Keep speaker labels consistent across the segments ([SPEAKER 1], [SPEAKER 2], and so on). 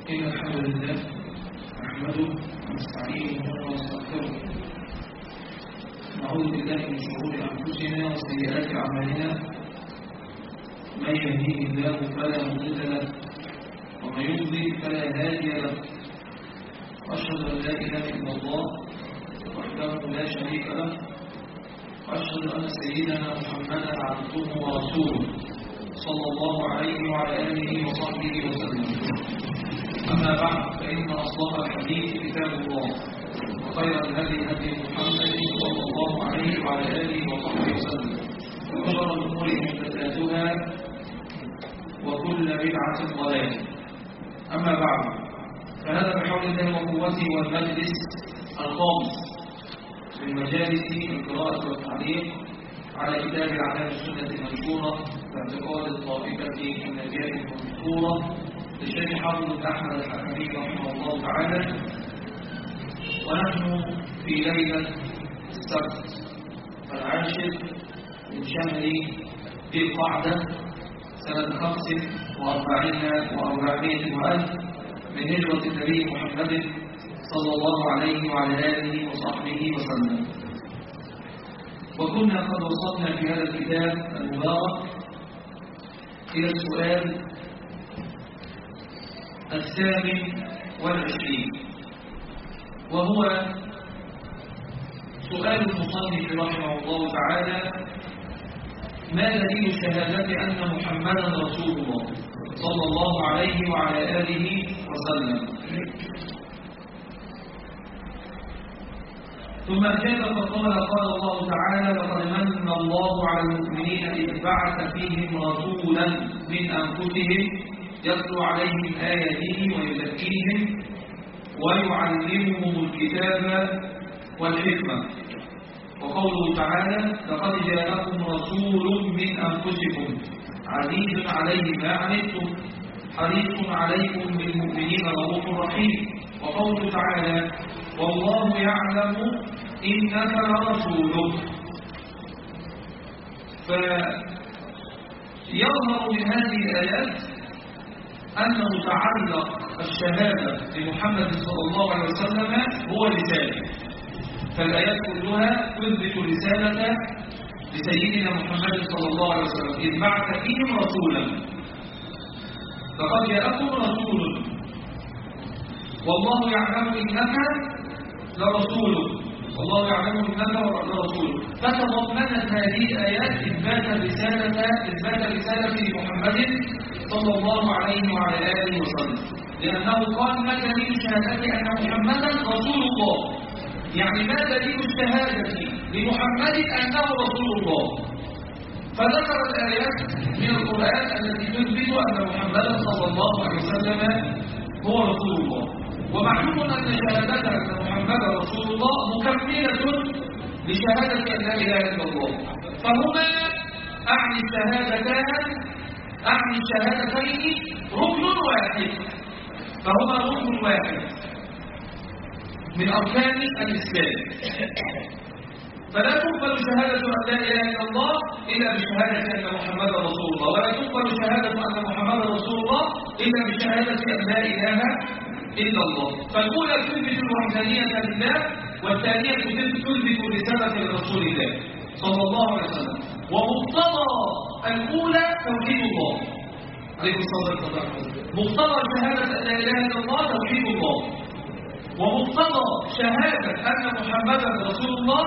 [SPEAKER 1] إن الحمد لله نحمده ونستعينه ونستغفره نعوذ بالله من شرور أنفسنا وسيئات أعمالنا من يهديه الله فلا مضل له ومن يضلل فلا هادي له وأشهد أن لا إله إلا الله وحده لا شريك له وأشهد أن سيدنا محمدا عبده ورسوله صلى الله عليه وعلى آله وصحبه وسلم. أما بعد فإن أصدق الحديث كتاب الله وخير الهدي هدي محمد صلى الله عليه وعلى آله وصحبه وسلم وشر الأمور محدثاتها وكل بدعة ضلالة. أما بعد فهذا بحول الله وقوته والمجلس الخامس من مجالس القراءة والتعليق على كتاب أعلام السنة المنشورة باعتقاد الطائفة الناجية المنصورة للشيخ حافظ أحمد الحكمي رحمه الله تعالى، ونحن في ليلة السبت العاشر من شهر ذي القعدة سنة 45 وألف من هجرة النبي محمد صلى الله عليه وعلى آله وصحبه وسلم. وكنا قد وصلنا في هذا الكتاب المبارك إلى السؤال 28، وهو سؤال المصنف رحمه الله تعالى: ما دليل شهادة أن محمدا رسول الله صلى الله عليه وعلى آله وسلم؟ ثم أجاب فقال: قال الله تعالى: لقد من الله على المؤمنين إذ بعث فيهم رسولا من أنفسهم يتلو عليهم آياته ويزكيهم ويعلمهم الكتاب والحكمة. وقوله تعالى: لقد جاءكم رسول من أنفسكم عزيز عليه ما عنتم حريص عليكم بالمؤمنين رؤوف رحيم. وقوله تعالى: والله يعلم إنك لرسوله. فيظهر من هذه الآيات أنه تعلق الشهادة لمحمد صلى الله عليه وسلم هو رسالة، فالآيات كلها تثبت رسالة لسيدنا محمد صلى الله عليه وسلم إذ بعث فيهم رسولا. لقد جاءكم رسول والله يعلم إنك لرسوله، والله يعلم إنك لرسوله. فتضمنت هذه الآيات إثبات رسالة لمحمد صلى الله عليه وعلى آله وسلم، لأنه قال: ما دليل شهادة أن محمدا رسول الله؟ يعني ما دليل الشهادة لمحمد أنه رسول الله؟ فذكر الآيات من القرآن التي تثبت أن محمدا صلى الله عليه وسلم هو رسول الله. ومعلوم أن شهادة أن محمدا رسول الله مكملة لشهادة أن لا إله إلا الله، فهما أعني الشهادتين ركن واحد، فهما ركن واحد من أركان الإسلام. فلا تقبل شهادة أن لا إله إلا الله إلا بشهادة أن محمدا رسول الله، ولا تقبل شهادة أن محمدا رسول الله إلا بشهادة أن لا إله إلا الله. فالأولى تثبت الوحدانية لله، والثانية تثبت رسالة لرسول الله صلى الله عليه وسلم. ومقتضى الأولى توحيد الله عليه الصلاة والسلام، مقتضى شهادة أن لا إله إلا الله توحيد الله، ومقتضى شهادة أن محمدا رسول الله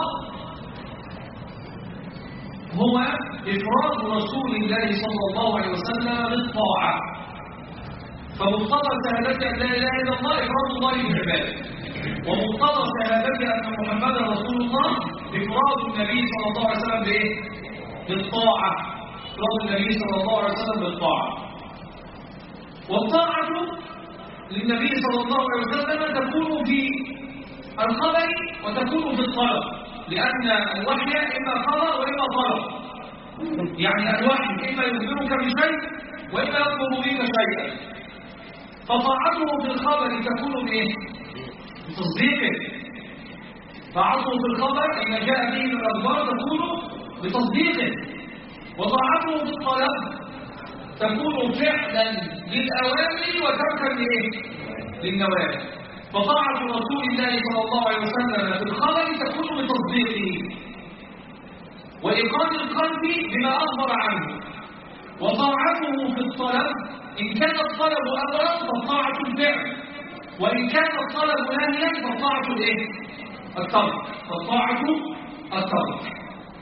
[SPEAKER 1] هو إفراد رسول الله صلى الله عليه وسلم بالطاعة. فمقتضى شهادة أن لا إله إلا الله إفراد الله بالعبادة، ومقتضى شهادة أن محمدا رسول الله إفراد النبي صلى الله عليه وسلم بإيه؟ بالطاعة. إفراد النبي صلى الله عليه وسلم بالطاعة. والطاعة للنبي صلى الله عليه وسلم تكون في الخبر وتكون في الطلب، لأن الوحي إما خبر وإما طلب. يعني الوحي إما يخبرك بشيء وإما يطلب منك شيئا، فطاعته في الخبر تكون بإيه؟ بتصديقه. طاعته في الخبر إذا جاء به من الأخبار تكون بتصديقه، وطاعته في الطلب تكون فعلا للأوامر وتركا للنوافل. فطاعة رسول الله صلى الله عليه وسلم في الخبر تكون بتصديقه وإيقان القلب بما أخبر عنه، وطاعته في الطلب إن كان الطلب أمرا فطاعة الفعل، وإن كان الطلب نهيا فطاعة الإيه؟ الترك. فطاعة الترك.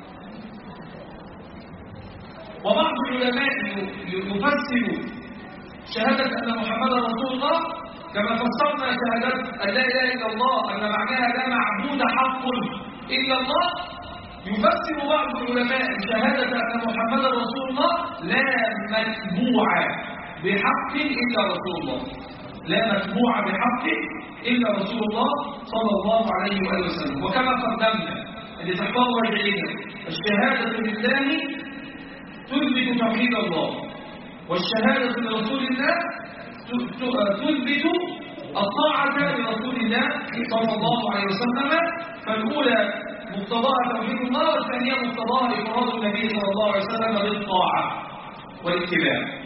[SPEAKER 1] وبعض العلماء يفسر شهادة أن محمدا رسول الله كما فسرنا شهادة أن لا إله إلا الله أن معناها لا معبود حق إلا الله. يفسر بعض العلماء شهادة أن محمدا رسول الله لا متبوع بحق إلا رسول الله، لا متبوع بحق إلا رسول الله صلى الله عليه وآله وسلم. وكما قدمنا اللي تحفظوا رجعينا الشهادة لله تثبت توحيد الله، والشهادة لرسول الله تثبت الطاعة لرسول الله صلى الله عليه وسلم. فالأولى مقتضاها توحيد الله، والثانية مقتضاها إفراد النبي صلى الله عليه وسلم بالطاعة والاتباع.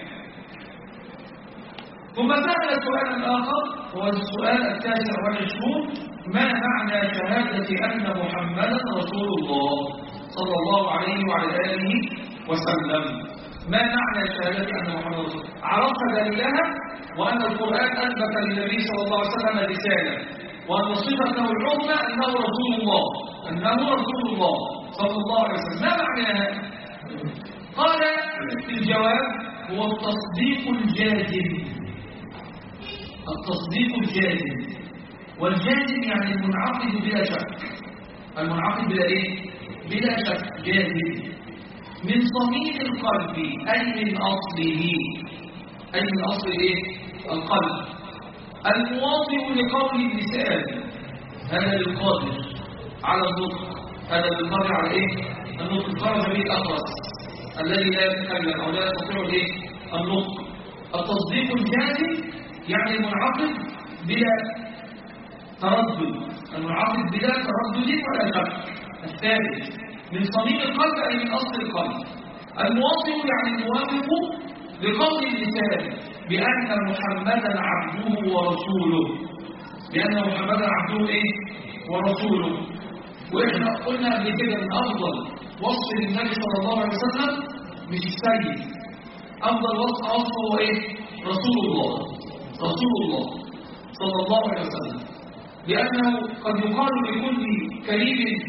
[SPEAKER 1] ثم سأل سؤالا آخر هو السؤال 29: ما معنى شهادة أن محمدا رسول الله صلى الله عليه وعلى آله وسلم؟ ما معنى شهادة أن محمدا رسول الله؟ عرفت دليلها وأن القرآن أثبت للنبي صلى الله عليه وسلم رسالة، وأن صفته العظمى أنه رسول الله، أنه رسول الله صلى الله عليه وسلم. ما معناها؟ قال في الجواب: هو التصديق الجازم. التصديق الجازم، والجازم يعني المنعقد بلا شك. المنعقد بلا إيه؟ بلا شك، جازم من صميم القلب، أي من أصله. أي من أصل إيه؟ القلب. المواطئ لقول اللسان، هذا للقادر على النطق، هذا للقادر على إيه؟ النطق. خرج به الأخرس الذي لا يتكلم أو لا يستطيع إيه؟ النطق. التصديق الجازم يعني المنعقد بلا تردد، المنعقد بلا تردد ولا شك، الثالث من صميم القلب أي من أصل القلب. المواطئ يعني الموافق لقول اللسان بأن محمدا عبده ورسوله، بأن محمدا عبده إيه؟ ورسوله. وإحنا قلنا قبل كده من أفضل وصف للنبي صلى الله عليه وسلم مش السيد، أفضل وصف هو إيه؟ رسول الله، رسول الله صلى الله عليه وسلم. لأنه قد يقال لكل كريم،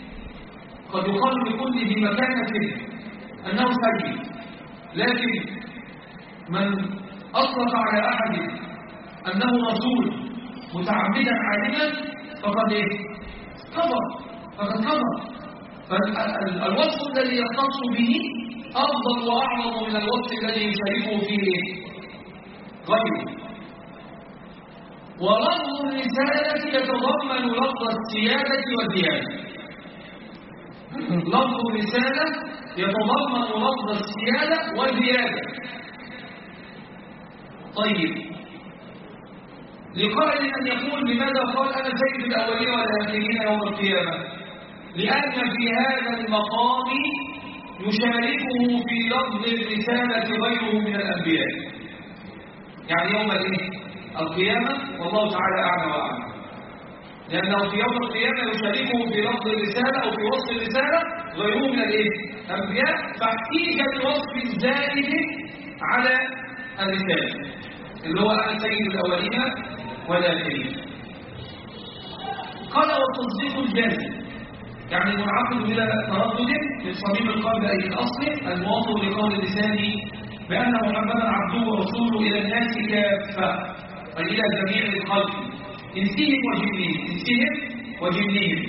[SPEAKER 1] قد يقال لكل ذي مكانة أنه سيد، لكن من أطلق على أحد أنه رسول متعمدا عالما فقد إيه؟ كفر، فقد كفر. فالوصف الذي يختص به أفضل وأعظم من الوصف الذي يشاركه فيه غيره. ولفظ الرسالة يتضمن لفظ السيادة والديانة. لفظ الرسالة يتضمن لفظ السيادة والديانة. طيب، لقائل أن يقول لماذا قال أنا سيد الأولين والآخرين يوم القيامة؟ لأن في هذا المقام يشاركه في لفظ الرسالة غيره من الأنبياء. يعني يوم القيامة والله تعالى أعلى وأعلم، لأنه في يوم القيامة يشاركه في لفظ الرسالة أو في وصف الرسالة غيره من الأنبياء، فاحتيج بوصف زائد على الرسالة اللي هو أنا سيد الأولين والآخرين. قال: والتصديق الجازم يعني المنعقد بلا تردد من صميم القلب أي الأصل، المواطن لقول اللسان بأن محمدا عبده ورسوله إلى الناس كافة، أي إلى جميع الخلق، إنسهم وجنهم، إنسهم وجنهم،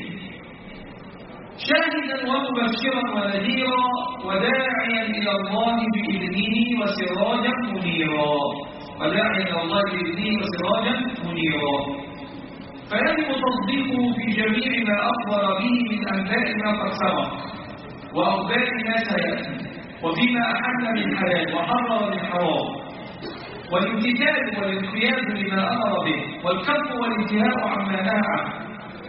[SPEAKER 1] شاهدا ومبشرا ونذيرا وداعيا إلى الله بإذنه وسراجا منيرا، وداعيا إلى الله بإذنه وسراجا منيرا. فيجب تصديقه في جميع ما أخبر به من أنباء ما قد سبق وأخبار ما سيأتي، وفيما أحل من حلال وحرر من حرام، والامتثال والانقياد لما أمر به، والكف والانتهاء عما نهى عنه،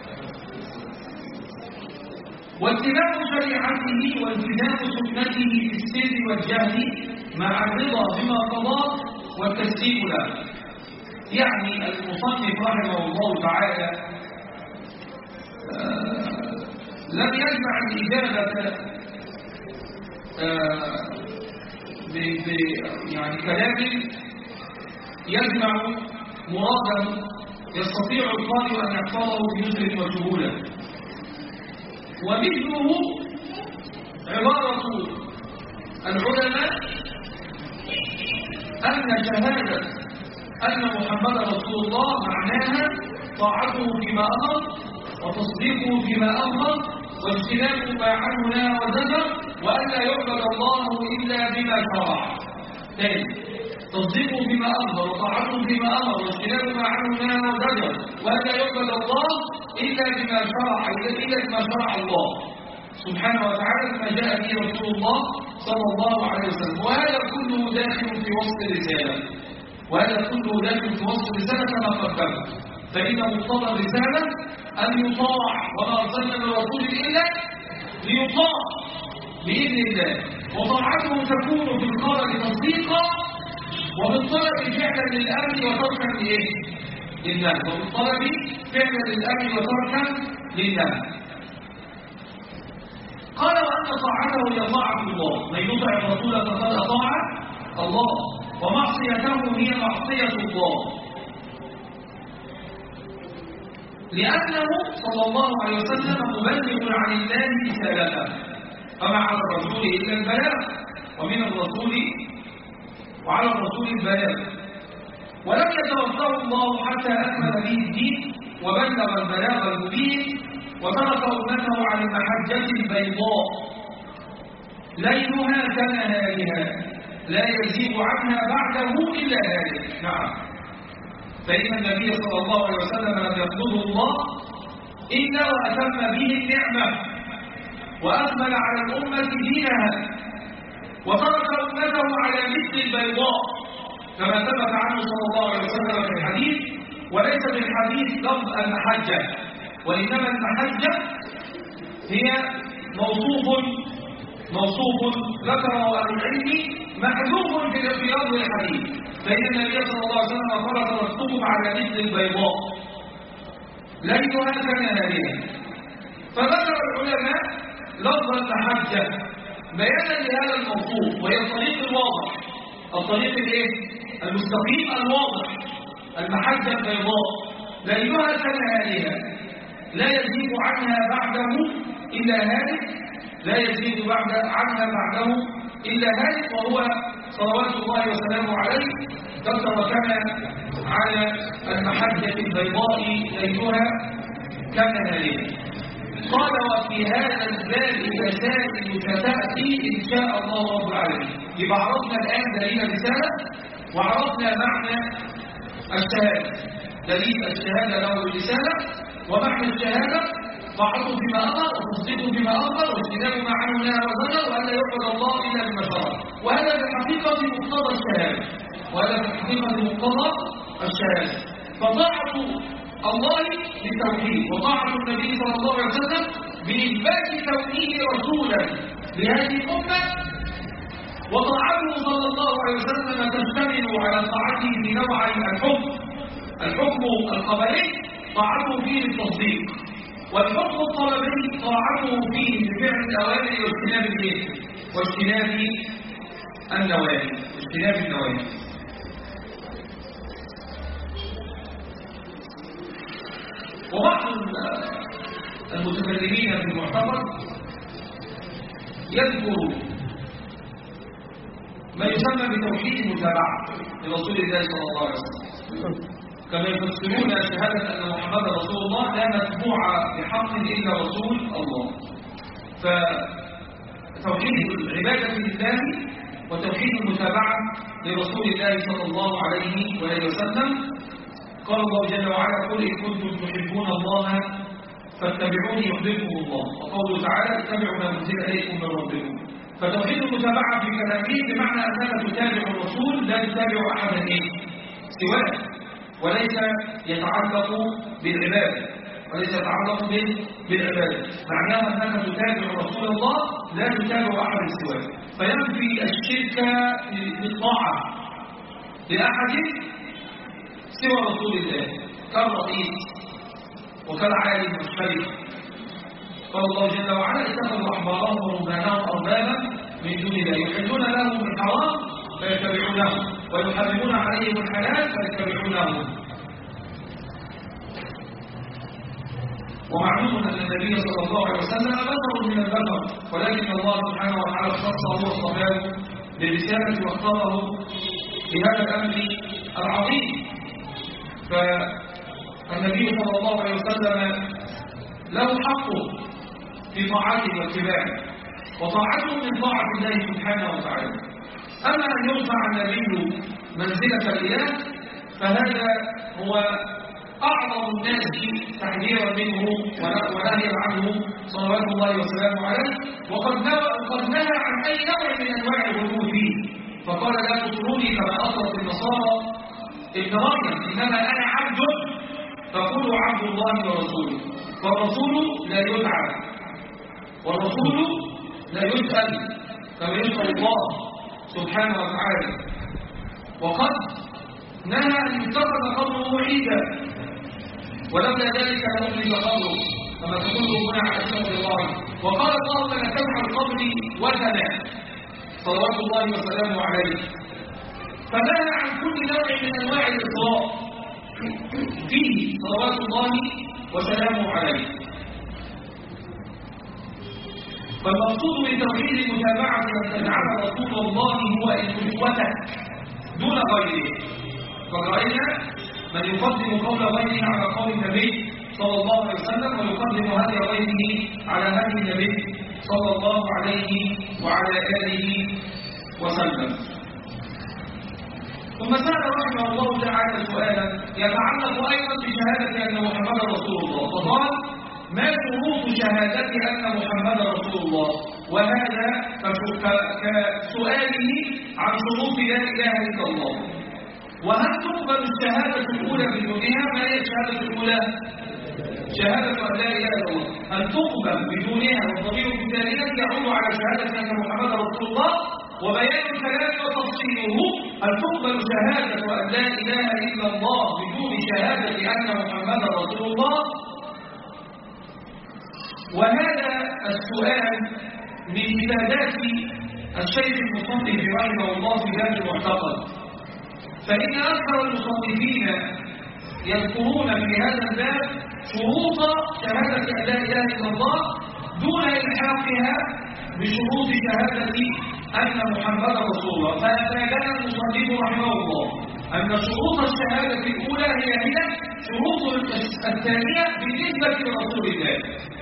[SPEAKER 1] واتباع شريعته والتزام سنته في السر والجهل مع الرضا بما قضاه والتسليم له. يعني المصنف رحمه الله تعالى لم يجمع الإجابة يعني كلام يجمع مرادا يستطيع القارئ أن يحفظه بيسر وسهولة، ومثله عبارة العلماء أن شهادة أن محمد رسول الله معناها طاعته فيما أمر وتصديقه فيما أمر واجتناب ما عنه نهى وزجر وأن لا يعبد الله إلا بما شرع. ثاني، تصديقه فيما أمر وطاعته فيما أمر واجتناب ما عنه نهى وزجر وأن لا يعبد الله إلا بما شرع، إلا بما شرع الله سبحانه وتعالى كما جاء به رسول الله صلى الله عليه وسلم. وهذا كله داخل في وسط الرسالة، وهذا كله داخل في وسط الرسالة كما قدمت. فإن مقتضى الرسالة أن يطاع، وما أرسلنا من رسول إلا ليطاع بإذن الله، وطاعته تكون في القول تصديقا وبالطلب فعلا للأمر وتركا لله، وبالطلب فعلا للأمر وتركا لله. قال وأن طاعته هي طاعة الله، من يطع الرسول فقد أطاع الله، ومعصيته هي معصية الله، لأنه صلى الله عليه وسلم مبلغ عن الله رسالته، فما على الرسول إلا البلاغ، ومن الرسول وعلى الرسول البلاغ، ولم يتوفاه الله حتى أكمل به الدين وبلغ البلاغ المبين، وترك أمته على المحجة البيضاء ليلها كنهارها لا يزيغ عنها بعده إلا هالك. نعم، فإن النبي صلى الله عليه وسلم لم يطلبه الله إلا وأتم به النعمة وأكمل على الأمة دينها، وترك أمته على مثل البيضاء كما ثبت عنه صلى الله عليه وسلم في الحديث، وليس في الحديث لفظ المحجة، وإنما المحجة هي موصوف ذكره أهل العلم محذوف في لفظ الحديث، فإن النبي صلى الله عليه وسلم قال تركتكم على مثل البيضاء ليلها كنهارها. فذكر العلماء لفظ المحجة بيانا لهذا الموصوف، وهي الطريق الواضح، الطريق المستقيم الواضح، المحجة البيضاء ليلها كنهارها لا يزيد عنها بعده إلا هالك، لا يزيد عنها بعده إلا هالك، وهو صلوات الله وسلامه عليه قد تركنا على المحجة البيضاء ليلها كنهارها. قال وفي هذا الباب مسائل ستأتي إن شاء الله رب العالمين. يبقى عرفنا الآن دليل الرسالة وعرفنا معنى الشهادة، دليل الشهادة له الرسالة ومعنى الشهادة طاعته فيما أمر وتصديقه فيما أمر واجتناب ما عنه نهى وزجر وأن لا يعبد الله إلا بما شرع. وهذا في الحقيقة مقتضى الشهادة، وهذا في الحقيقة مقتضى الشهادة. فطاعة الله بالتوحيد، وطاعة النبي صلى الله عليه وسلم بإثبات كونه رسولا لهذه الأمة، وطاعته صلى الله عليه وسلم تشتمل على طاعته في نوع الحكم القبلي طاعته فيه بالتصديق، والحكم الطلبي طاعته فيه بفعل الأوامر واجتناب النواهي. وبعض المتكلمين في المعتبر يذكر ما يسمى بتوحيد المتابعة لرسول الله صلى الله عليه وسلم، كما يفسرون شهادة أن محمد رسول الله لا متبوع بحق إلا رسول الله. فتوحيد العبادة لله وتوحيد المتابعة لرسول الله صلى الله عليه وآله وسلم. قال الله جل وعلا قل إن كنتم تحبون الله فاتبعوني يحببكم الله، وقوله تعالى اتبعوا ما أنزل إليكم من ربكم. فتوحيد المتابعة في كلامه بمعنى أنك تتابع الرسول لا تتابع أحدا سواه، وليس يتعلق بالعبادة، معناه أنك تتابع رسول الله لا تتابع أحد سواه، فينفي الشرك بالطاعة لأحد سوى رسول الله كالرئيس وكالعالم والشريف. قال الله جل وعلا اتخذوا احبارهم ورهبانهم اربابا من دون الله يحلون لهم الحرام فيتبعونه ويحرمون عليهم الحلال فيتبعونه. ومعلوم ان النبي صلى الله عليه وسلم بشر من البشر، ولكن الله سبحانه وتعالى اختصه واصطفاه بالرساله واختاره بهذا الامر العظيم. فالنبي صلى الله عليه وسلم له حقه في طاعته واتباعه، وطاعته من طاعه الله سبحانه وتعالى. اما ان يرفع النبي منزله الاله فهذا هو اعظم الناس تحذيرا منه ونهيا عنه صلوات الله وسلامه عليه. وقد نهى عن اي نوع من انواع الغلو فيه، فقال لا تطروني كما اطرت النصارى ابن مريم، انما انا عبد فقولوا عبد الله ورسوله. فالرسول لا يدعى والرسول لا يسأل كما يسأل الله سبحانه وتعالى. وقد نهى ان يتخذ قبره عيدا، ولولا ذلك لأخرج قبره كما تقول هنا على شهر الله. وقال الله لا تجعل قبري وثنا صلوات الله وسلامه عليه. فنهى عن كل نوع من انواع الاطراء فيه صلوات الله وسلامه عليه. فالمقصود من توحيد المتابعه ان تجعل رسول الله هو اسوتك دون غيره. قد راينا من يقدم قول غيره على قول النبي صلى الله عليه وسلم، ويقدم هدي غيره على هدي النبي صلى الله عليه وعلى آله وسلم. ثم سأل رحمه الله تعالى سؤالا يتعلق أيضا بشهادة أن محمدا رسول الله، فقال ما شروط شهادة أن محمدا رسول الله؟ وهذا كسؤاله عن شروط لا إله إلا الله. وهل تقبل الشهادة الأولى بدونها؟ ما هي الشهادة الأولى؟ شهادة أن لا إله إلا الله. هل تقبل بدونها والضمير في الثانية يعود على شهادة أن محمدا رسول الله، وبيان الكلام وتفصيله هل تقبل شهادة أن لا إله إلا الله بدون شهادة أن محمدا رسول الله؟ وهذا السؤال من إفادات الشيخ المصنف رحمه الله في هذا المعتقد. فإن أكثر المصنفين يذكرون في هذا الباب شروط شهادة أن لا إله إلا الله دون إلحاقها بشروط شهادة أن محمدا رسول الله. فأفادنا المصنف رحمه الله أن شروط الشهادة الأولى هي شروط الثانية بالنسبة لرسول الله.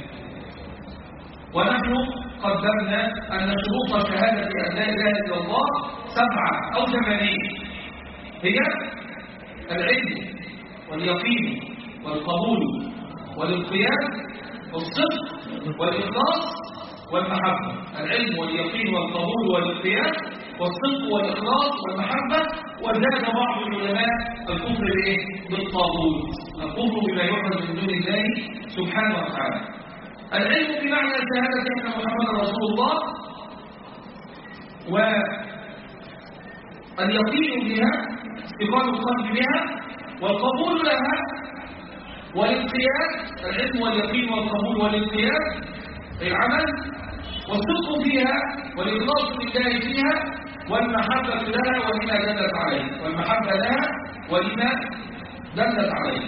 [SPEAKER 1] ونحن قدمنا أن شروط شهادة أن لا إله إلا الله 7 أو 8 هي العلم واليقين والقبول والانقياد والصدق والإخلاص والمحبة. العلم واليقين والقبول والانقياد والصدق والإخلاص والمحبة. وزاد بعض العلماء الكفر بالطاغوت، الكفر بما يعبد من دون الله سبحانه وتعالى. العلم بمعنى شهادة أن محمدا رسول الله، واليقين بها استقامة القلب بها، والقبول لها، والانقياد العلم واليقين والقبول والانقياد العمل، والصدق فيها والإخلاص لله فيها، والمحبة لها ولما دلت عليه، والمحبة لها ولما دلت عليه.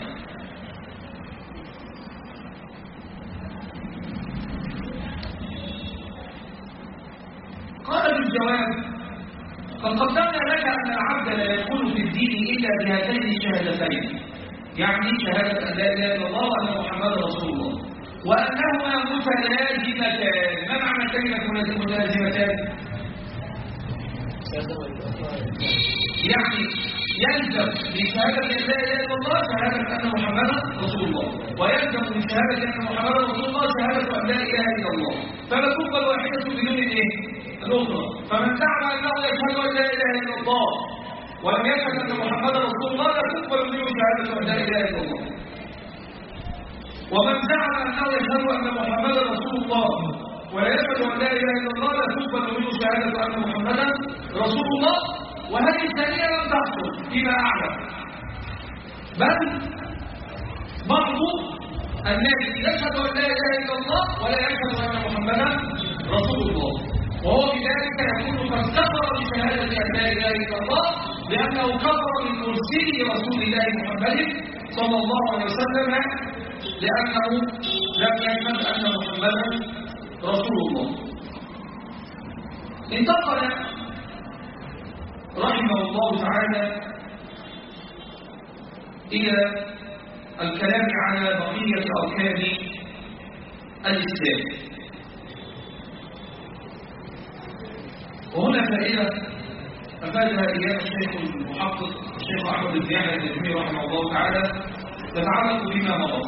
[SPEAKER 1] قال في الجواب قد قدمنا لك أن العبد لا يدخل في الدين إلا بهاتين الشهادتين، يعني شهادة أن لا إله إلا الله وأن محمدا رسول الله، وأنهما متلازمتان. ما معنى كلمة متلازمتان؟ يعني يلزم من شهادة أن لا إله إلا الله شهادة أن محمدا رسول الله، ويلزم من شهادة أن محمدا رسول الله شهادة أن لا إله إلا الله. فلا تقبل واحدة بدون الأخرى. فمن زعم أنه يشهد أن لا إله إلا الله ولم يشهد أن محمدا رسول الله لا تقبل منه شهادة أن لا إله إلا الله. ومن زعم أنه يشهد أن محمدا رسول الله ولا يشهد أن لا إله إلا الله لا تقبل منه شهادة أن محمدا رسول الله. وهذه الثانية لم تحصل فيما أعلم. بل بعض الناس يشهد أن لا إله إلا الله ولا يشهد أن محمدا رسول الله، وهو بذلك يكون قد كفر بشهادة أن لا إله إلا الله، لأنه كفر من مرسل رسول الله محمد صلى الله عليه وسلم، لأنه لم يشهد أن محمدا رسول الله. انتقل رحمه الله تعالى إلى الكلام على بقية أركان الإسلام، وهنا فائدة أفادها إياه الشيخ المحقق الشيخ أحمد بن يحيى التيمي رحمه الله تعالى تتعلق بما مضى.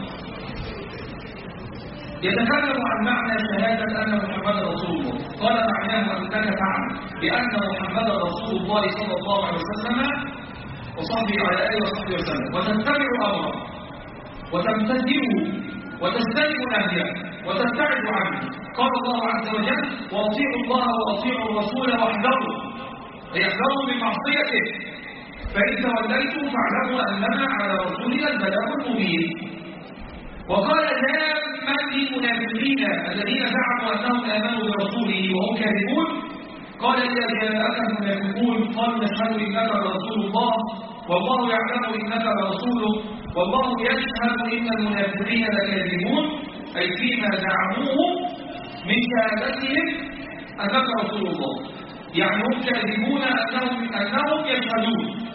[SPEAKER 1] يتكلم عن معنى شهادة أن محمدا رسول الله. قال معناه أنك تعلم بأن محمدا رسول الله صلى الله عليه وسلم وصحبه على آله وصحبه وسلم، وتتبع أمره وتمتثله وتستجب نهيه وتبتعد عنه. قال الله عز وجل: وأطيعوا الله وأطيعوا الرسول واحذروا، احذروا من معصيته، فإن توليتم فاعلموا أنما على رسولنا البلاغ المبين. وقال ذاما للمنافقين الذين زعموا أنهم آمنوا برسوله وهم كاذبون: قال إذا جاءك المنافقون قالوا نشهد إنك رسول الله والله يعلم إنك رسوله والله يشهد إن المنافقين لكاذبون، أي فيما زعموه من شهادتهم أنك رسول الله، يعني هم كاذبون أنهم يشهدون،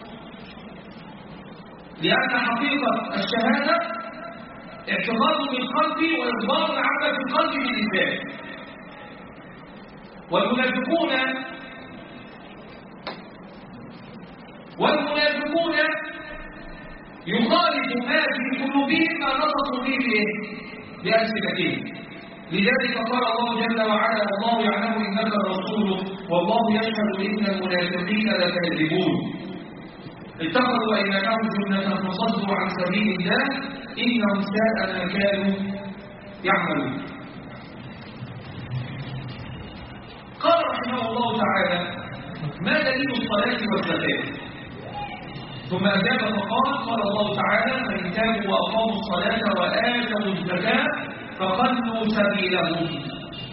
[SPEAKER 1] لأن حقيقة الشهادة اعتقاد بالقلب وإخبار العمل بالقلب باللسان. والمنافقون يخالف ما في قلوبهم ما نطقوا به بألسنتهم. لذلك قال الله جل وعلا: والله يعلم إنك رسوله والله يشهد إن المنافقين لكاذبون، اتخذوا أيمانهم جنة فصدوا عن سبيل الله إنهم ساء ما كانوا يعملون. قال رحمه الله تعالى: ما دليل الصلاة والزكاة؟ ثم أجاب فقال: قال الله تعالى: فإن تابوا وأقاموا الصلاة وآتوا الزكاة فخلوا سبيلهم.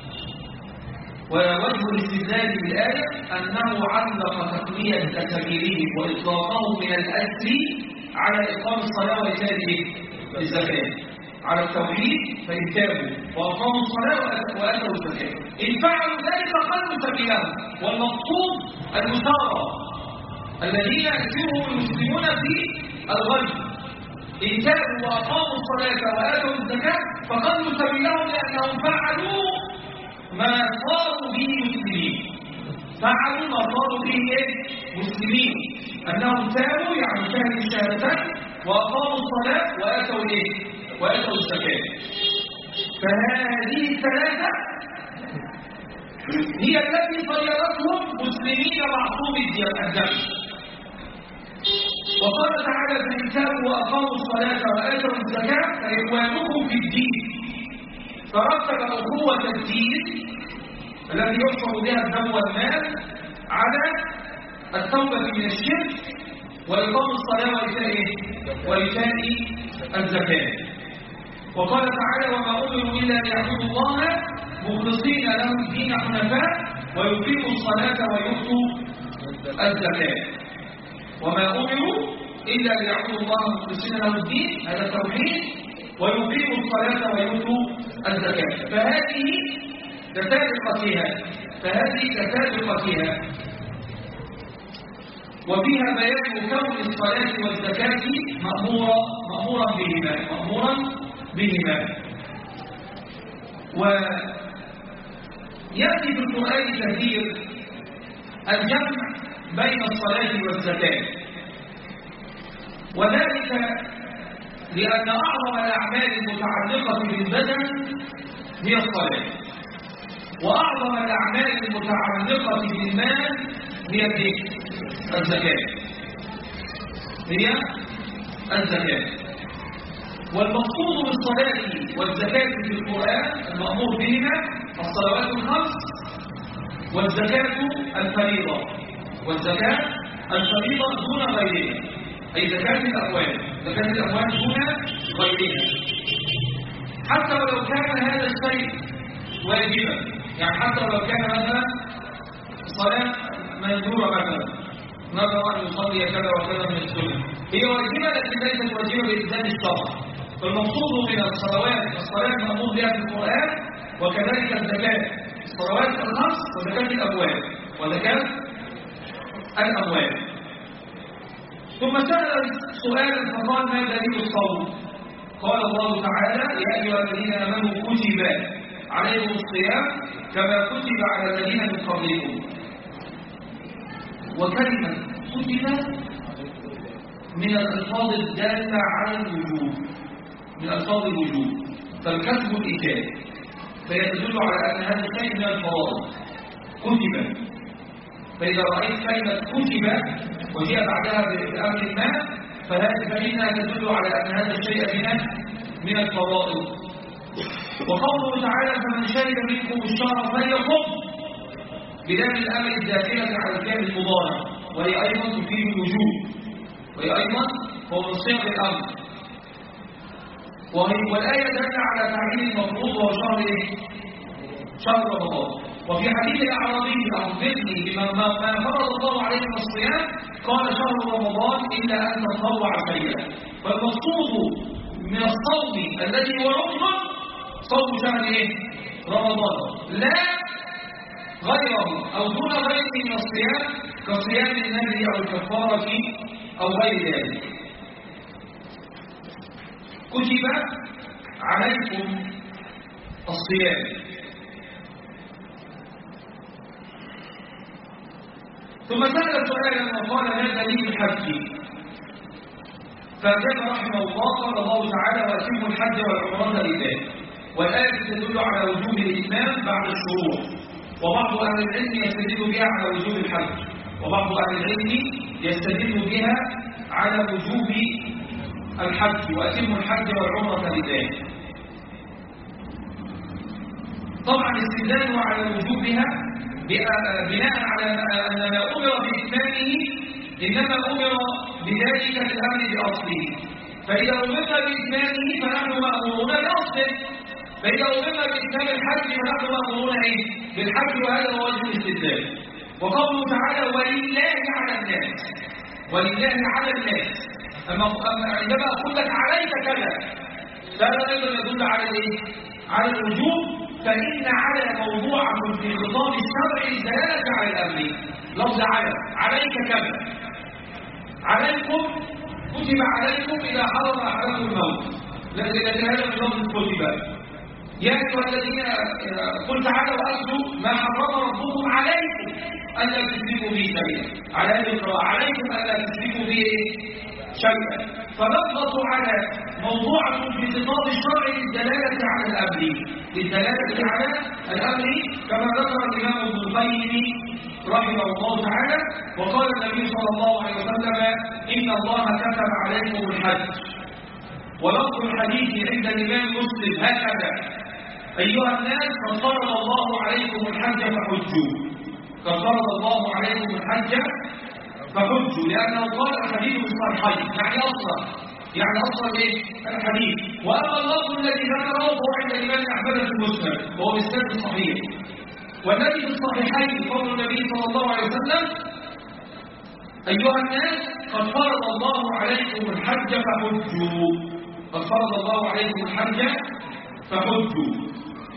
[SPEAKER 1] ووجه الاستدلال بالآية أنه علق تقنية سبيلهم وإطلاقهم من الأسر على إقام الصلاة وإيتاء الزكاة، على التوحيد. فإن تابوا وأقاموا الصلاة وآتوا الزكاة إن فعلوا ذلك خلوا سبيلهم. والمقصود المسارة الذين يسيرهم المسلمون في الغي. إن تابوا وأقاموا الصلاة وآتوا الزكاة فخلوا سبيلهم، لأنهم فعلوا ما صاروا به مسلمين. فعلوا ما صاروا به مسلمين، أنهم تابوا يعني شهدوا الشهادتين وأقاموا الصلاة وآتوا الزكاة. فهذه الثلاثة هي التي صيرتهم مسلمين معصوم الدم. وقال تعالى: فإن تابوا وأقاموا الصلاة وآتوا الزكاة فإخوانكم في الدين. فرتب أخوة الدين الذي يحفظ بها الدم والمال على التوبة من الشرك وإقام الصلاة وإيتاء الزكاة. وقال تعالى: وما أمروا إلا ليعبدوا الله مخلصين له الدين حنفاء ويقيموا الصلاة ويؤتوا الزكاة. وما أمروا إلا ليعبدوا الله مخلصين له الدين، هذا التوحيد، ويقيموا الصلاة ويؤتوا الزكاة. فهذه كسابقتها، وفيها بيان كون الصلاة والزكاة مأمورا بهما. ويأتي في القرآن كثير الجمع بين الصلاة والزكاة، وذلك لأن أعظم الأعمال المتعلقة بالبدن هي الصلاة، وأعظم الأعمال المتعلقة بالمال هي الزكاة. والمقصود بالصلاة والزكاة في القرآن المأمور بهما الصلوات الخمس والزكاة الفريضة، دون غيرها، أي زكاة الأموال. زكاة الأموال دون غيرها، حتى ولو كان هذا الشيء واجبا. يعني حتى ولو كان مثلا صلاة مندورة مثلا، نظر أن يصلي كذا وكذا من السنة، هي واجبة لكن ليست واجبة بإلزام الشرع. فالمقصود من الصلوات الصلاة المأمور بها في القرآن، وكذلك الزكاة، الصلوات الخمس وزكاة الأموال ثم سأل سؤالا فقال: ما دليل الصوم؟ قال الله تعالى: يا أيها الذين آمنوا كتب عليكم الصيام كما كتب على الذين من قبلكم. وكلمة كتب من الألفاظ الدالة على الوجوب، من ألفاظ الوجوب، فالكتب الإيجاب، فيدل على أن هذا الشيء من الفرائض كتب. فإذا رأيت كلمة كتب وجاء بعدها بأمر ما فإنها تدل على أن هذا الشيء من الفرائض. وقوله تعالى: فمن شهد منكم الشهر فليصم، بلام الأمر الداخلة على الفعل المضارع، وهي أيضا تفيد الوجوب، وهي أيضا هو من صيغ الأمر. والآية دل على تعيين المفروض وهو شهر رمضان. وفي حديث الأعرابي: أخبرني بما فرض الله عليه من الصيام، قال: شهر رمضان إلا أن تطوع شيئا. فالمقصود من الصوم الذي هو ركن صوم شهر رمضان، لا غيره أو دون غيره من الصيام كصيام النذر أو الكفارة أو غير ذلك. كتب عليكم الصيام. ثم سأل سؤالا وقال: ما دليل الحج؟ فأجاب رحمه الله: قال الله تعالى: وأتموا الحج والعمرة لله. والآية تدل على وجوب الإتمام بعد الشروع، وبعض أهل العلم يستدل بها على وجوب الحج، وبعض أهل العلم يستدل بها على وجوب الحج، وأتموا الحج والعمرة لله. طبعا الاستدلال على وجوبها بناء على أن ما أمر بإتمامه إنما أمر بذلك الأمر بأصله، فإذا أمرنا بإتمامه فنحن مأمورون بأصله، فإذا أمرنا بإتمام الحج فنحن مأمورون بالحج، وهذا هو وجه الاستدلال. وقوله تعالى: ولله على الناس، ولله على الناس، عندما أقول لك عليك كذا فهذا أيضا يدل على الوجوب، فإن على موضوعة في خطاب الشرع الدلالة على الأمر. لفظ عليك كذا، عليكم، كتب عليكم إذا حضر أحدكم الموت، لكن هذا من لفظ كتب. يا أيها الذين قل تعالوا وأتلوا ما حرم ربكم عليكم ألا تشركوا به شيئا، على هذه القراءة عليكم ألا تشركوا به شيئا. فلفظة على موضوعة في خطاب الشرع للدلالة على الأمر، كما ذكر الإمام ابن القيم رحمه الله تعالى. وقال النبي صلى الله عليه وسلم: إن الله كتب عليكم الحج. ولفظ الحديث عند الإمام مسلم هكذا: أيها الناس قد فرض الله عليكم الحج فحجوا، قد فرض الله عليكم الحج فحجوا، لأنه قال الحديث بالصحيحين، يعني أصلا الحديث. وأما اللفظ الذي ذكره هو عند الإمام أحمد في المسند وهو بالسند الصحيح، والذي في الصحيحين قول النبي صلى الله عليه وسلم: أيها الناس قد فرض الله عليكم الحج فحجوا، قد فرض الله عليكم الحج فحجوا.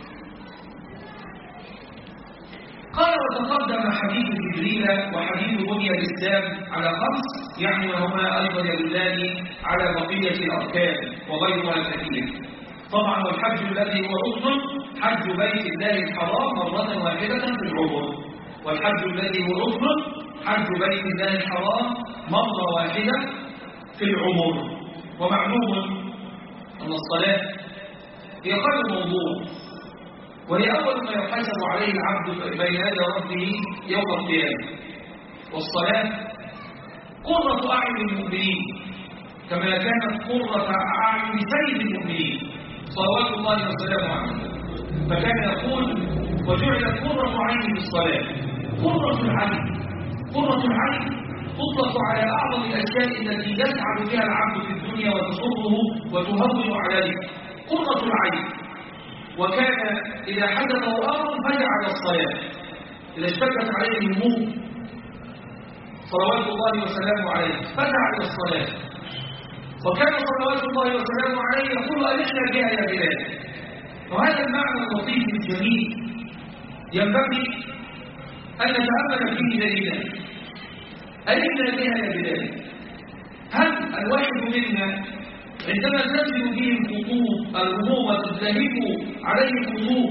[SPEAKER 1] قال: وتقدم حديث جبريل وحديث بني الإسلام على 5، يعني وهما أيضا يدلان على بقية الأركان وغيرها كثير. طبعا والحج الذي هو ركن حج بيت الله الحرام مرة واحدة في العمر، والحج الذي هو ركن حج بيت الله الحرام مرة واحدة في العمر. ومعلوم أن الصلاة هي خير موضوع، وهي أول ما يحاسب عليه العبد بين يدي ربه يوم القيامة. والصلاة قرة أعين المؤمنين كما كانت قرة أعين سيد المؤمنين صلوات الله وسلامه عليه، فكان يقول: وجعلت قرة عيني بالصلاة. قرة العين تطلق على أعظم الأشياء التي يسعد بها العبد في الدنيا وتسره وتهون عليه قرة العين. وكان إذا حدثه أمر فزع إلى الصلاة إذا اشتدت عليه الهموم صلوات الله وسلامه عليه فزع إلى الصلاة. وكان صلوات الله وسلامه عليه يقول ألحنا بها يا بلال. وهذا المعنى اللطيف الجميل ينبغي أن نتأمل فيه دليلا. ألحنا بها يا بلال. هل الواحد منا عندما تنزل به الخطوب الهموم وتزدهب عليه الخطوب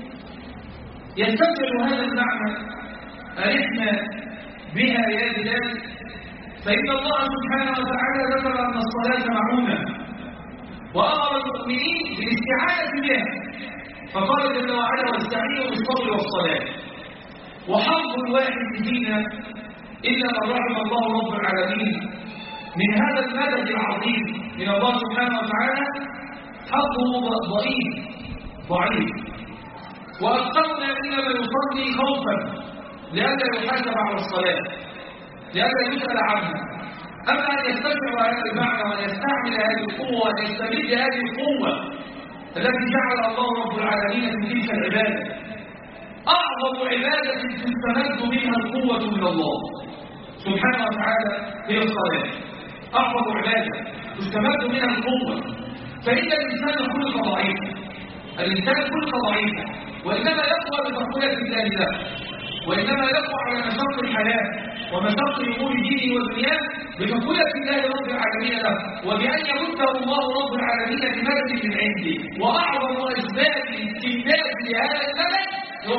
[SPEAKER 1] يستمر هذا المعنى ألحنا بها يا بلال؟ فإن الله سبحانه وتعالى ذكر أن الصلاة معونة وأمر المؤمنين بالاستعانة بها فقال جل وعلا واستعينوا بالصبر والصلاة. وحظ الواحد فينا إلا من رحم الله رب العالمين من هذا المدد العظيم من الله سبحانه وتعالى حظه ضعيف. وأكثرنا إنما يصلي خوفا لئلا يحاسب على الصلاة لئلا يسأل عنها. أما أن يستشعر هذا المعنى وأن يستعمل هذه القوة وأن يستمد هذه القوة التي جعل الله رب العالمين في تلك العبادة أعظم عبادة تستمد منها القوة من الله سبحانه وتعالى هي الصلاة. أعظم عبادة تستمد منها القوة. فإن الإنسان خلق ضعيفا الإنسان خلق ضعيفا وإنما يقوى بتقوية الله له وإنما يقوى على مشق الحياة ومشق أمور دينه ودنياه بتقوية الله رب العالمين له وبأن يمده الله رب العالمين بمدد من عنده. وأعظم أسباب الاستمداد لهذا المدد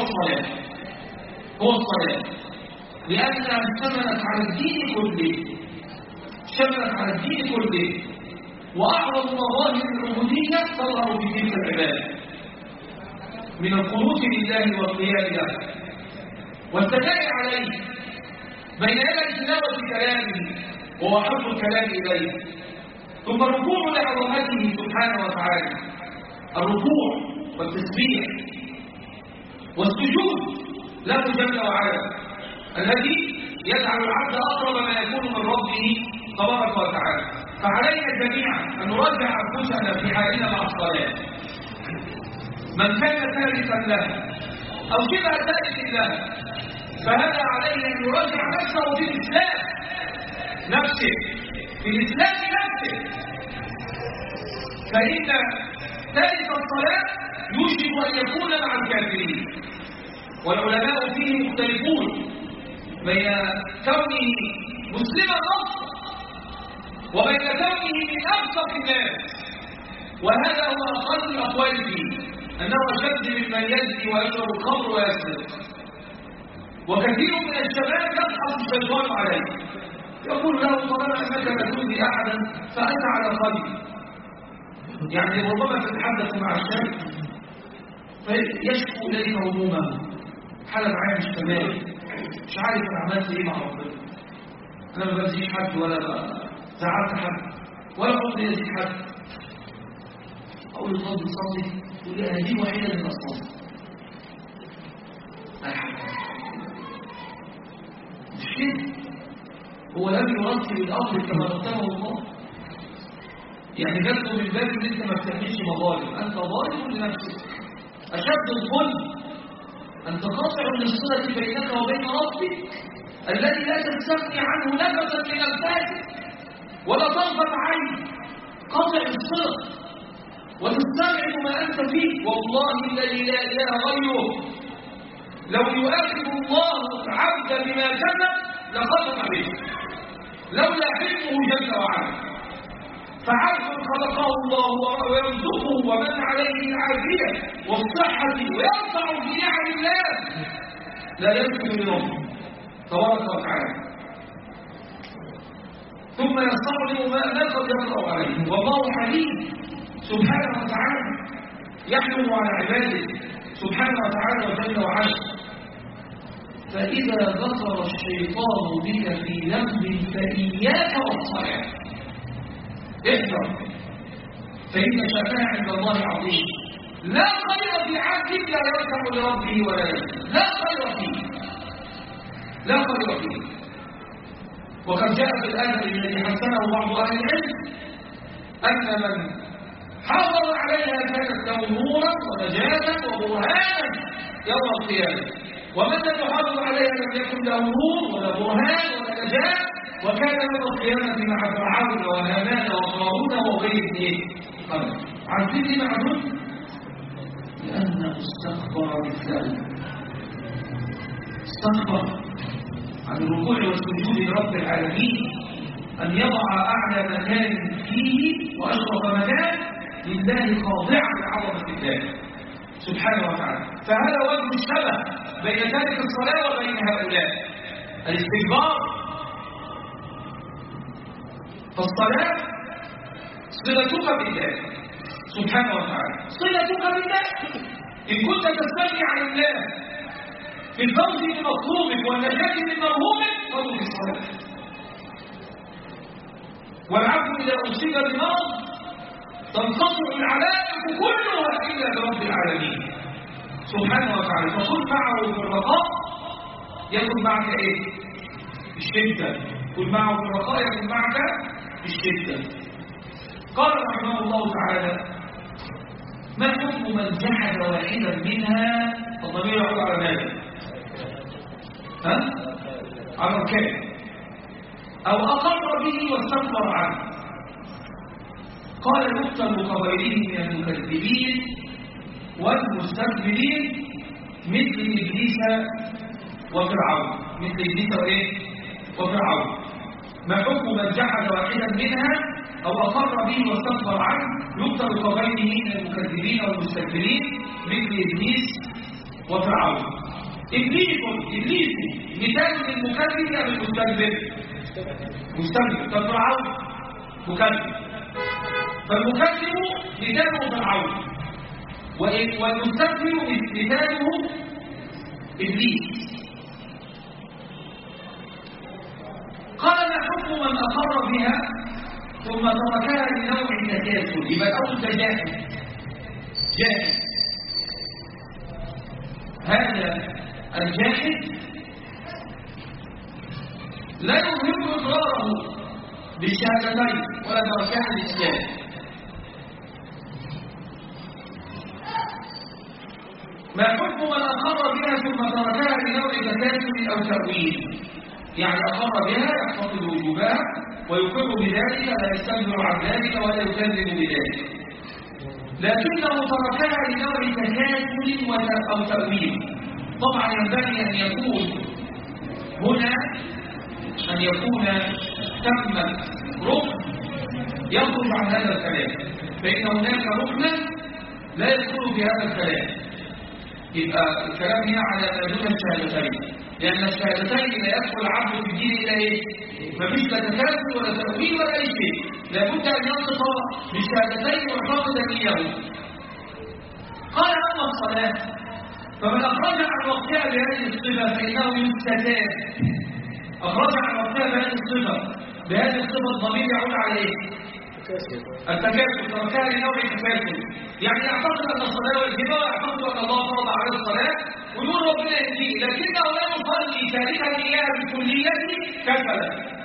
[SPEAKER 1] هو الصلاة لأنها اشتملت على الدين كله وأعظم مظاهر العبودية تظهر في تلك العبادة من القنوت لله والقيام له والثناء عليه بين يدي تلاوة كلامه وهو حب الكلام إليه. ثم الركوع لعظمته سبحانه وتعالى الركوع والتسبيح والسجود له جل وعلا الذي يجعل العبد أقرب ما يكون من ربه تبارك وتعالى. فعلينا جميعا أن نراجع أنفسنا في حالنا مع الصلاة. من كان ثالثا لها أو شبه ثالث لها فهذا عليه أن يراجع نفسه في الإسلام نفسه فإن ثالث الصلاة يوشك أن يكون مع الكافرين. والعلماء فيه مختلفون بين كونه مسلما نصا وبين كونه من أفسق الناس. وهذا هو أقل الأقوال فيه أنه أشد ممن يزني ويشرب الخمر ويسرق. وكثير من الشباب يضحك الشيطان عليه يقول له طالما أنك لا تؤذي أحدا فأنت على خير. يعني ربما تتحدث مع الشاب فيشكو إليك همومه حالة معايا مش تمام مش عارف أنا عملت إيه مع ربنا أنا ما بنسيش حد ولا زعلت حد ولا قلت يزيد حد. أقول له صلي تقول لي أنا دي وحيدة من الأصنام مش كده. هو لم يرتب الأمر كما رتبه الله. يعني جدته من باب ان انت ما بتعملش مظالم انت ظالم لنفسك. أشد الظلم أن تقاطع الصلة بينك وبين ربك الذي لا تستغني عنه نفسا من الفاتح ولا طرفة عين. قاطع الصلة وتستبعد ما أنت فيه. والله الذي لا إله غيره لو يؤاخذ الله العبد بما كسب لقدم به لولا حلمه جل وعلا. فعبد خلقه الله ويرزقه ومن عليه العافية والصحة ويرفع في نعم الله لا يمكن لربه تبارك وتعالى ثم يستعظم ما قد يقرأ عليه. والله حليم سبحانه وتعالى يحلم على عباده سبحانه وتعالى وجل وعلا. فإذا ذكر الشيطان بك في ذنب فإياك والصلاة احذر فإن شأنها عند الله عظيم. لا خير في عبد لا يركع لربه ولا يسجد. لا خير فيه وقد جاء في الأثر الذي حسنه بعض أهل العلم أن من حافظ عليها كانت له نورا ونجاة وبرهانا يوم القيامة، ومن لم يحافظ عليها لم يكن له نور ولا برهان ولا نجاة، وكان يوم القيامة مع فرعون وهامان وقارون وغيره قبل. عارفين ليه معلوم؟ لأنه استكبر بالذنب، استكبر عن الركوع والسجود لرب العالمين، أن يضع أعلى مكان فيه وأشرف مكان لله خاضعا لعظمة الله سبحانه وتعالى. فهذا وجه الشبه بين تارك الصلاة وبين هؤلاء، الاستكبار. فالصلاة صلتك بالله سبحانه وتعالى، صلتك بالله. إن كنت تستغني عن الله في الفوز بمطلوبك والنجاة من مرهوبك فهو في الصلاة. والعبد إذا أصيب بمرض تنقطع العلائق كلها إلا برب العالمين سبحانه وتعالى. فكن معه في الرخاء يكن معك إيه؟ الشدة. كن معه في الرخاء يكن معك الشدة. قال رحمه الله تعالى: ما حكم من جحد واحدا منها؟ الضمير يعود على ماذا؟ على الكافر، أو أقر به واستكبر عنه. قال: يكتب كغيره من المكذبين والمستكبرين مثل إبليس وفرعون. مثل إبليس وإيه؟ وفرعون. ما حكم من جحد واحدا منها أو أقر به واستكبر عنه؟ يكتب كغيره من المكذبين والمستكبرين مثل إبليس وفرعون. إبليس مثال للمكذب أم المستكبر؟ مستكبر. كفرعون مكذب، فالمكذب مثاله فرعون، والمستكبر مثاله إبليس. قال: ما حكم من أقر بها ثم تركها لنوع التكاسل؟ يبقى الأول جاهل. هذا الجاهل لا يظهر إقراره بالشهادتين ولا بأركان الإسلام. ما حكم من أقر بها ثم تركها لنوع تكاسل أو تأويل؟ يعني أقر بها يعتقد وجوبها ويقر بذلك، لا يستكبر عن ذلك ولا يكذب بذلك، لكنه تركها لنوع تكاسل أو تأويل. طبعا ينبغي أن يكون هنا تم ركن يخرج عن هذا الكلام، فإن هناك ركنا لا يدخل في هذا الكلام. يبقى الكلام هنا على ما دون الشهادتين، لأن الشهادتين لا يدخل العبد في الدين إلا إيه؟ مفيش لا تكاسل ولا تأويل ولا أي شيء، لابد أن ينطق بالشهادتين ويعتقد نيته. قال: أما الصلاة فمن أخرج عن وقتها بهذه الصفة فإنه يستتاب. أخرج عن وقتها بهذه الصفة، بهذه الصفة الضمير يعود على إيه؟ التكاسل. تركها لنوع التكاسل، يعني يعتقد أن الصلاة واجبة ويعتقد أن الله فرض عليه الصلاة ويقول ربنا يهديه، لكنه لا يصلي تاركا إياها بكلية كسلا.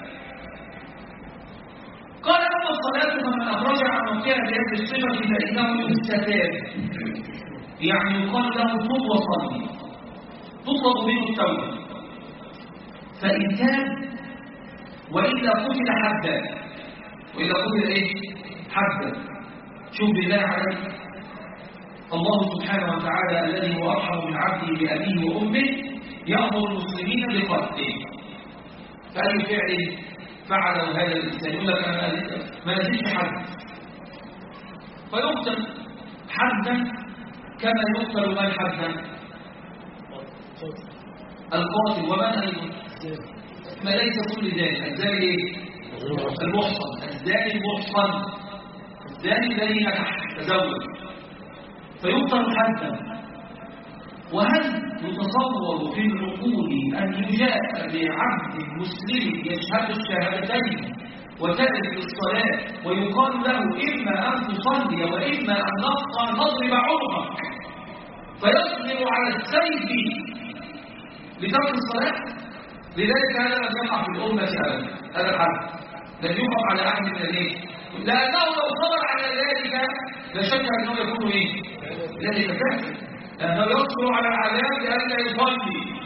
[SPEAKER 1] قال: أما الصلاة فمن أخرج عن وقتها بهذه الصفة فإنه يستتاب، يعني يقال له طب وصلي، تطلب منه التوبة، فإن كان وإلا قتل حدا. وإلا قتل إيه؟ حدا. شوف بالله عليك، الله سبحانه وتعالى الذي هو أرحم من عبده بأبيه وأمه يأمر المسلمين بقتله، فأي فعل فعله هذا الإنسان؟ يقول لك أنا ما نزلش حد، فيقتل حدا كما يقتل من حدا؟ القاتل. ومن أيضا؟ ما ليس كل ذلك. الزاني ايه؟ المحصن. الزاني المحصن، الزاني الذي تزوج، فيقتل حدا. وهل يتصور في العقول أن يجاء بعبد مسلم يشهد الشهادتين وتأتي الصلاة ويقال له إما أن تصلي وإما أن نضرب عنقك فيصبر على السيف لترك الصلاة؟ لذلك هذا لم يقع في الأمة أبدا، هذا الحد لم يقع على أحد من الايه؟ لأنه لو صبر على ذلك لا شك أنه يكون إيه؟ ذلك كافر، لأنه يصبر على العذاب لئلا يصلي.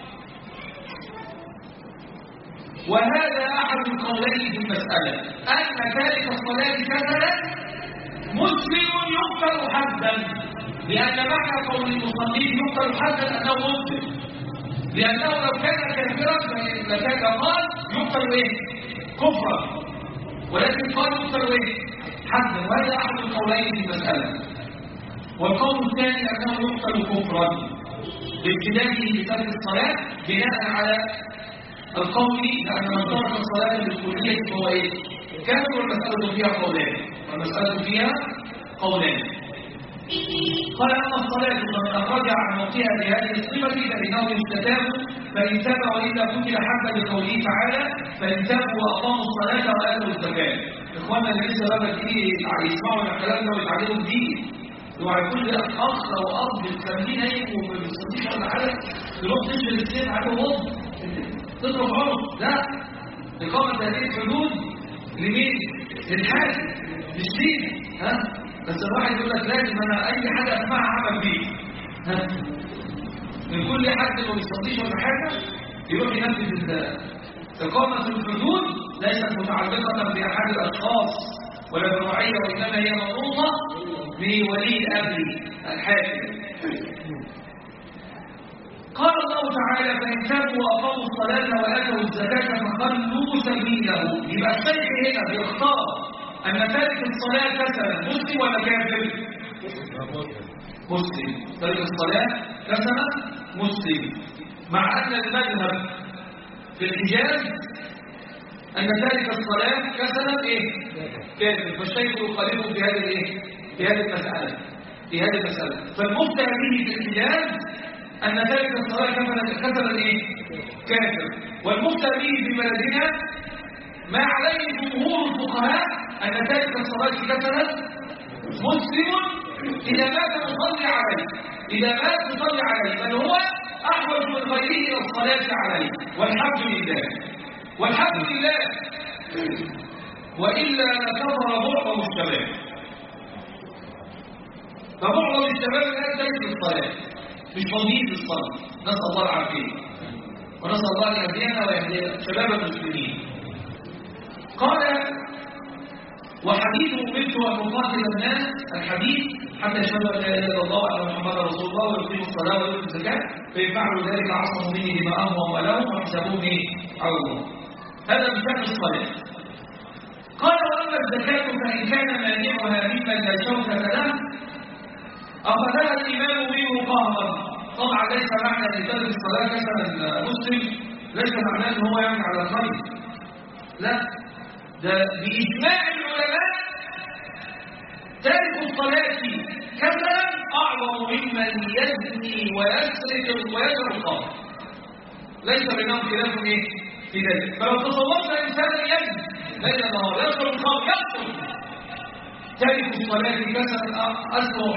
[SPEAKER 1] وهذا أحد القولين في المسألة، أن تارك الصلاة كسلا مسلم يقتل حدا، لأن معنى قول المصلين يقتل حدا أنه مسلم، لأنه لو كان كافرا لكان قال يقتل إيه؟ كفرا، ولكن قال يقتل إيه؟ حدا، وهذا أحد القولين في المسألة. والقول الثاني أنه يقتل كفرا بابتدائه بترك الصلاة بناء على القول لأن من ترك الصلاة بالكلية فهو إيه؟ كافر. والمسألة فيها قولان، قال أما الصلاة فمن أخرج عن موقعها بهذه الصفة فإنه يستتاب، فإن تاب وإلا قتل حتى بقوله تعالى فإن تابوا وأقاموا الصلاة وآتوا الزكاة. إخواننا اللي لسه بقى يسمعوا الكلام ده ويتعلموا الدين، وعلى كل أخ أو أب بالتمرين هيك وما بيصليش ولا حاجة تروح تشغل السيف عليه وضع تضرب عنق. لا، إقامة هذه الحدود لمين؟ للحاكم مش لينا. بس الواحد يقول لك لازم أنا أي حاجة أسمعها أعمل بيه. من كل حد ما بيصليش ولا حاجة يروح ينفذ إقامة الحدود ليست متعلقة بأحد الأشخاص ولا بالرعية، وإنما هي مطلوبة بولي الأمر الحاكم. قال الله تعالى فإن تابوا وأقاموا الصلاة وآتوا الزكاة فخلوا سبيله. يبقى الشيخ هنا بيختار أن تارك الصلاة كسلا مسلم ولا كافر؟ مسلم. تارك الصلاة كسلا مسلم، مع أن المذهب في الحجاز أن تارك الصلاة كسلا إيه؟ كافر. فالشيخ يخالفه في هذه الإيه؟ في هذه المسألة. فالمفتى به في الحجاز أن تارك الصلاة كسلا إيه؟ كافر. والمفتى به في بلدنا ما عليه جمهور الفقهاء أن تارك الصلاة كسلا مسلم إذا مات تصلي عليه، بل هو أحوج من غيره إلى الصلاة عليه. والحمد لله وإلا لكفر معظم الشباب. فمعظم الشباب الآن تارك الصلاة مش فاضيين للصلاة، نسأل الله العافية ونسأل الله أن يهدينا ويهدي شباب المسلمين. قال وحديث أمرت أن أقاتل الناس، الحديث حتى يشهدوا أن لا إله إلا الله وأن محمدا رسول الله ويقيموا الصلاة ويؤتوا الزكاة فإن فعلوا ذلك عصموا مني دماءهم وأموالهم وحسابهم على الله. هذا بشأن الصلاة. قال وأما الزكاة فإن كان مانعها ممن لا شوكة له أخذها الإمام منه قهرا. طبعا ليس معنى أن ترك الصلاة كسلا مسلم ليس معناه أن هو يعمل على الخير، لا، ده بإجماع العلماء تارك الصلاة كسلا أعظم ممن يزني ويسرق ويجري الخمر. ليس بينهم خلاف في ذلك. فلو تصورت إنسانا يزني ليل النهار يشرب الخمر يقتل، تارك الصلاة كسلا أسوأ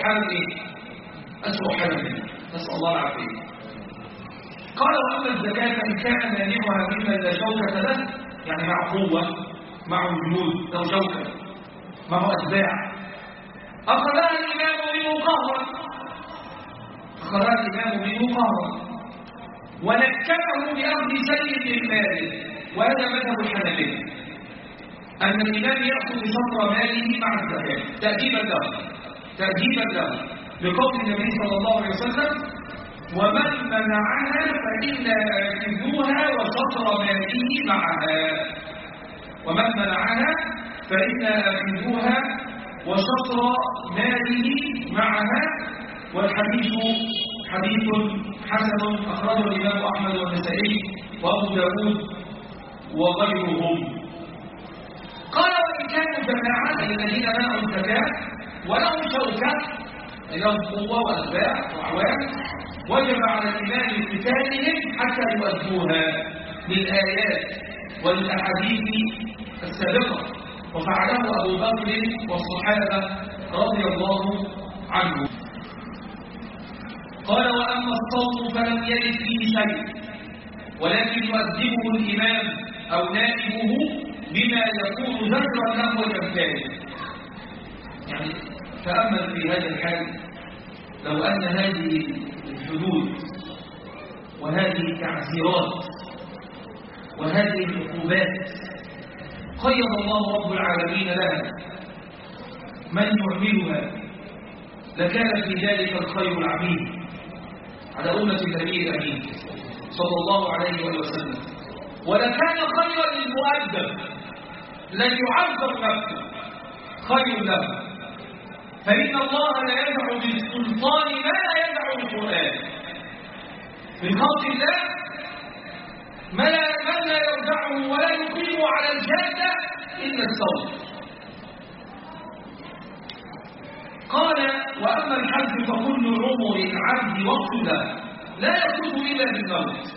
[SPEAKER 1] حالا نسأل الله العافية. قال وأما الزكاة فإن كان مانعها ممن لا شوكة له، يعني مع قوة، معه جنود، له شوكة، معه أتباع، أخذها الإمام منه قهرا ونكله بأخذ سيد المال. وهذا مذهب الحنفية أن الإمام يأخذ شطر ماله مع الزكاة تأديبا له لقول النبي صلى الله عليه وسلم ومن منعها فإنا آخذوها وشطر ماله معها. والحديث حديث حسن أخرجه الإمام أحمد والنسائي وأبو داود وغيرهم. قال وإن كانوا جماعة الذين منعوا الزكاة ولهم شوكة لهم قوة وأتباع وأعوان وجب على الإمام قتالهم حتى يؤدوها بالآيات والأحاديث السابقة، وفعله أبو بكر والصحابة رضي الله عنهم. قال وأما الصوم فلم يرد فيه شيء، ولكن يؤدبه الإمام أو نائبه بما يكون ذكرا له ويمتاز. يعني تأمل في هذا الحال، لو أن هذه الحدود وهذه التعزيرات وهذه العقوبات قيض الله رب العالمين لها من يعملها لكان في ذلك الخير العميم على أمة النبي الأمين صلى الله عليه وسلم، ولكان خيرا للمؤدب لن يعذر نفسه خير له. فإن الله لا يدع بالسلطان ما لا يدع بالقرآن. من خلق الله من لا يرجعه ولا يقيم على الجادة إلا الصوت. قال: وأما الحج فكل عمر العبد وقت له لا يكون إلا بالموت.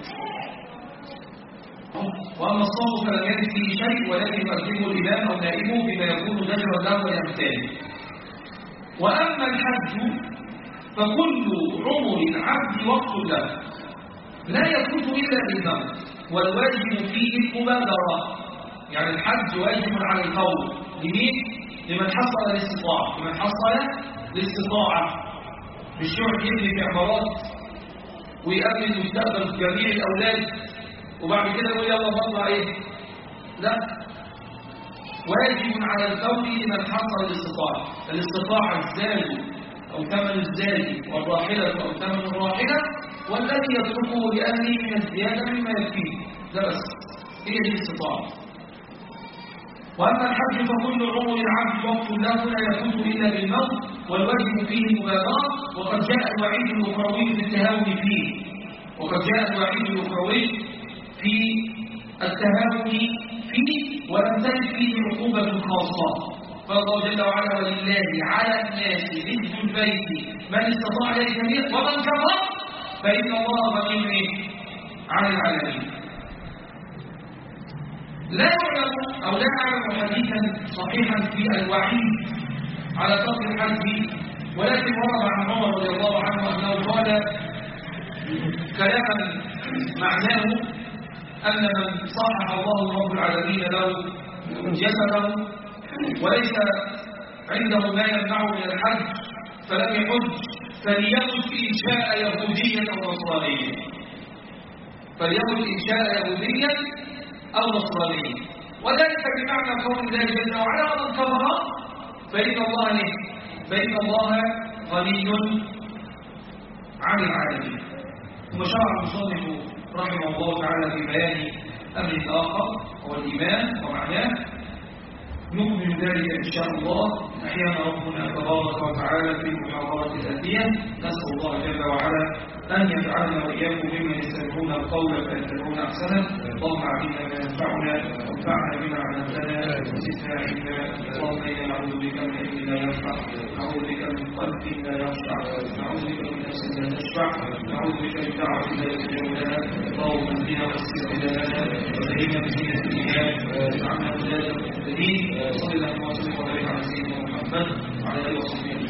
[SPEAKER 1] وأما الصوم فلم يجد فيه شيء ولكن يؤدبه الإمام أو نائبه بما يكون ذكرا له ويمتاز. وأما الحج فكل عمر العبد وقت له لا يكون إلا بالموت، والواجب فيه المبادرة. يعني الحج واجب على القول لمين؟ لمن حصل الاستطاعة. لمن حصل الاستطاعة، مش يقعد يبني في عمارات ويأمن مستقبل جميع الأولاد وبعد كده يقول يلا بطلع ايه؟ لا، واجب على القول لمن حصل الاستطاعة. الاستطاعة الزاد أو ثمن الزاد، والراحلة أو ثمن الراحلة، والذي يتركه لأهله من الزيادة مما يكفيه. لا بس هي دي الاستطاعة. وأما الحج فكل عمر العبد وقت له لا يفوت إلا بالموت، والواجب فيه المبادرة. وقد جاء الوعيد الأخروي في التهاون فيه. وقد جاء الوعيد الأخروي في التهاون فيه، ولم تجد فيه عقوبة خاصة. قال الله جل وعلا: ولله على الناس حج البيت من استطاع إليه سبيلا ومن كفر فإن الله غني عن العالمين. لا يعلم أو لا أعلم حديثا صحيحا في الوعيد على ترك الحج، ولكن ورد عن عمر رضي الله عنه أنه قال كلاما معناه أن من صحح الله رب العالمين له جسده وليس عنده ما يمنعه من الحج فلم يحج فليمت إن شاء يهوديا أو نصرانيا. فليمت إن شاء يهوديا أو نصرانيا، وذلك بمعنى قول الله جل وعلا: ومن كفر فإن الله غني عن العالمين. ثم شرع المصنف رحمه الله تعالى في بيان أمر آخر هو الإيمان ومعناه، نكمل ذلك إن شاء الله أحيانا ربنا تبارك وتعالى في المحاضرة الآتية. نسأل الله جل وعلا أن يجعلنا وإياكم ممن يستمعون القول فيتبعون أحسنه. اللهم علمنا ما ينفعنا وانفعنا بما علمتنا وزدنا علما. اللهم إنا نعوذ بك من علم لا ينفع، نعوذ بك من قلب لا يخشع، نعوذ بك من نفس لا تشفع، نعوذ بك من دعوة لا يستجاب لها. اللهم اهدنا واستر لنا وزينا بزينة الإيمان واجعلنا هداة مهتدين. صلى الله وسلم وبارك على سيدنا محمد وعلى آله وصحبه